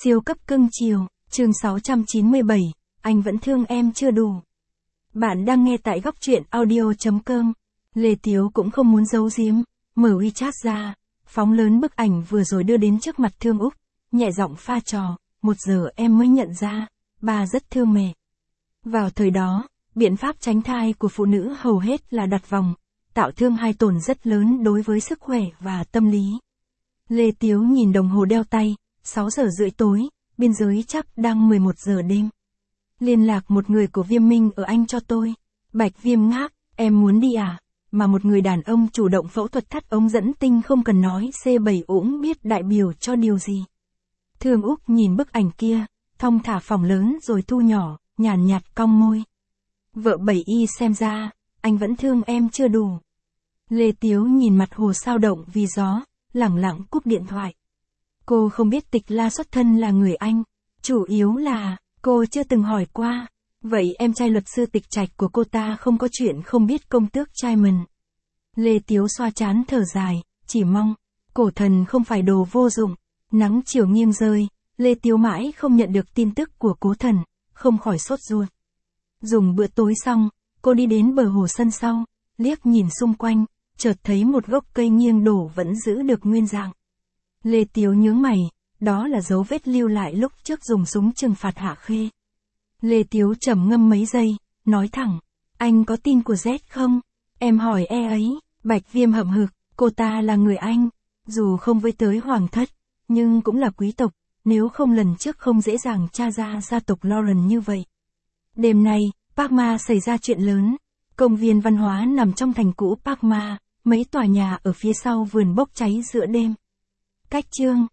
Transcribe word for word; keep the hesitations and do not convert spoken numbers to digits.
Siêu cấp cưng chiều, chương sáu trăm chín mươi bảy, anh vẫn thương em chưa đủ. Bạn đang nghe tại góc truyện audio chấm com. Lê Tiếu cũng không muốn giấu giếm, mở WeChat ra, phóng lớn bức ảnh vừa rồi đưa đến trước mặt Thương Úc, nhẹ giọng pha trò, một giờ em mới nhận ra, ba rất thương mẹ. Vào thời đó, biện pháp tránh thai của phụ nữ hầu hết là đặt vòng, tạo thương hai tổn rất lớn đối với sức khỏe và tâm lý. Lê Tiếu nhìn đồng hồ đeo tay, sáu giờ rưỡi tối, biên giới chắc đang mười một giờ đêm. Liên lạc một người của Viêm Minh ở Anh cho tôi. Bạch Viêm ngáp, em muốn đi à? Mà một người đàn ông chủ động phẫu thuật thắt ống dẫn tinh không cần nói xê bảy ũng biết đại biểu cho điều gì. Thương Úc nhìn bức ảnh kia, thong thả phỏng lớn rồi thu nhỏ, nhàn nhạt cong môi. Vợ Bảy Y xem ra, anh vẫn thương em chưa đủ. Lê Tiếu nhìn mặt hồ sao động vì gió, lẳng lặng cúp điện thoại. Cô không biết Tịch La xuất thân là người Anh, chủ yếu là, cô chưa từng hỏi qua. Vậy em trai luật sư Tịch Trạch của cô ta không có chuyện không biết công tước Trimon. Lê Tiếu xoa trán thở dài, chỉ mong, cổ thần không phải đồ vô dụng. Nắng chiều nghiêng rơi, Lê Tiếu mãi không nhận được tin tức của cố thần, không khỏi sốt ruột. Dùng bữa tối xong, cô đi đến bờ hồ sân sau, liếc nhìn xung quanh, chợt thấy một gốc cây nghiêng đổ vẫn giữ được nguyên dạng. Lê Tiếu nhướng mày, đó là dấu vết lưu lại lúc trước dùng súng trừng phạt Hạ Khê. Lê Tiếu trầm ngâm mấy giây, nói thẳng, anh có tin của Z không? Em hỏi e ấy, Bạch Viêm hậm hực, cô ta là người Anh, dù không với tới hoàng thất, nhưng cũng là quý tộc, nếu không lần trước không dễ dàng tra ra gia tộc Lauren như vậy. Đêm nay, Parma xảy ra chuyện lớn, công viên văn hóa nằm trong thành cũ Parma, mấy tòa nhà ở phía sau vườn bốc cháy giữa đêm. Cách chương,